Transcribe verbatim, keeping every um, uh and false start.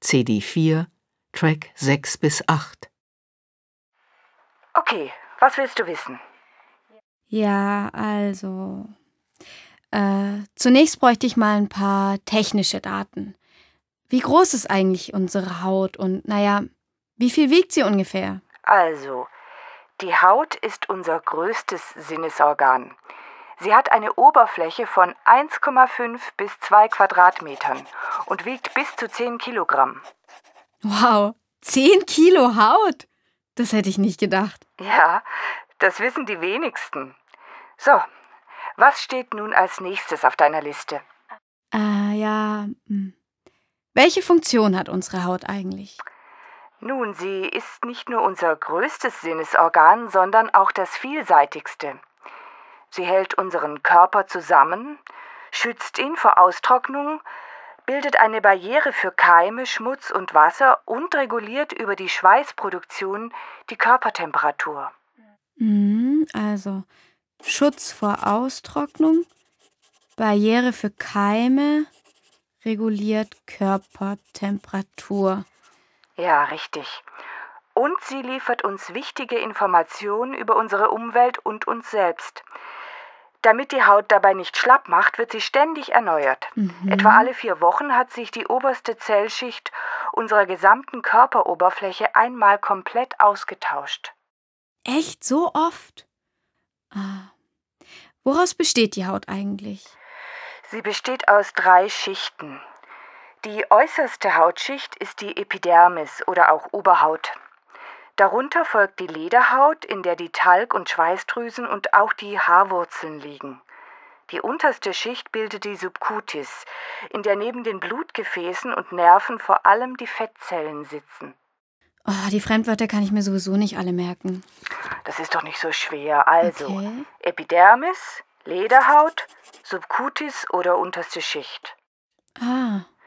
C D vier, Track sechs bis acht. Okay, was willst du wissen? Ja, also... Äh, zunächst bräuchte ich mal ein paar technische Daten. Wie groß ist eigentlich unsere Haut und, naja, wie viel wiegt sie ungefähr? Also, die Haut ist unser größtes Sinnesorgan. Sie hat eine Oberfläche von eins Komma fünf bis zwei Quadratmetern und wiegt bis zu zehn Kilogramm. Wow, zehn Kilo Haut? Das hätte ich nicht gedacht. Ja, das wissen die wenigsten. So, was steht nun als nächstes auf deiner Liste? Äh, ja. Hm. Welche Funktion hat unsere Haut eigentlich? Nun, sie ist nicht nur unser größtes Sinnesorgan, sondern auch das vielseitigste. Sie hält unseren Körper zusammen, schützt ihn vor Austrocknung, bildet eine Barriere für Keime, Schmutz und Wasser und reguliert über die Schweißproduktion die Körpertemperatur. Hm, also Schutz vor Austrocknung, Barriere für Keime, reguliert Körpertemperatur. Ja, richtig. Und sie liefert uns wichtige Informationen über unsere Umwelt und uns selbst. Damit die Haut dabei nicht schlapp macht, wird sie ständig erneuert. Mhm. Etwa alle vier Wochen hat sich die oberste Zellschicht unserer gesamten Körperoberfläche einmal komplett ausgetauscht. Echt so oft? Ah. Woraus besteht die Haut eigentlich? Sie besteht aus drei Schichten. Die äußerste Hautschicht ist die Epidermis oder auch Oberhaut. Darunter folgt die Lederhaut, in der die Talg- und Schweißdrüsen und auch die Haarwurzeln liegen. Die unterste Schicht bildet die Subcutis, in der neben den Blutgefäßen und Nerven vor allem die Fettzellen sitzen. Oh, die Fremdwörter kann ich mir sowieso nicht alle merken. Das ist doch nicht so schwer. Also, Okay. Epidermis, Lederhaut, Subcutis oder unterste Schicht. Ah,